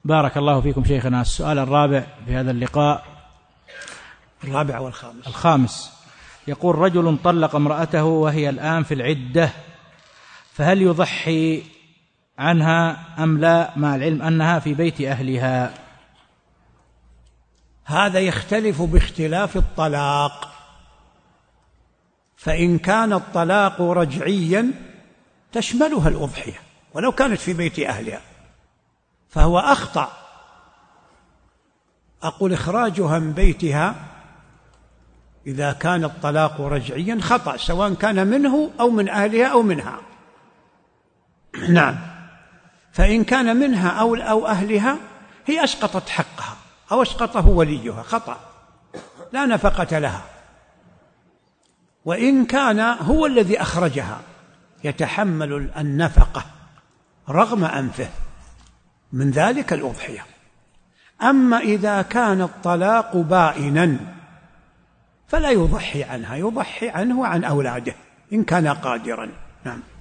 بارك الله فيكم شيخنا. السؤال الرابع في هذا اللقاء، الرابع والخامس. الخامس، يقول: رجل طلق امرأته وهي الآن في العدة، فهل يضحي عنها أم لا، مع العلم أنها في بيت أهلها؟ هذا يختلف باختلاف الطلاق، فإن كان الطلاق رجعيا تشملها الأضحية ولو كانت في بيت أهلها، فهو أخطأ. أقول إخراجها من بيتها إذا كان الطلاق رجعيا خطأ، سواء كان منه أو من أهلها أو منها. نعم، فإن كان منها أو أهلها هي أسقطت حقها أو أسقطه وليها، خطأ لا نفقة لها. وإن كان هو الذي أخرجها يتحمل النفقة رغم أنفه، من ذلك الأضحية. أما إذا كان الطلاق بائنا فلا يضحي عنها، يضحي عنه وعن أولاده إن كان قادرا. نعم.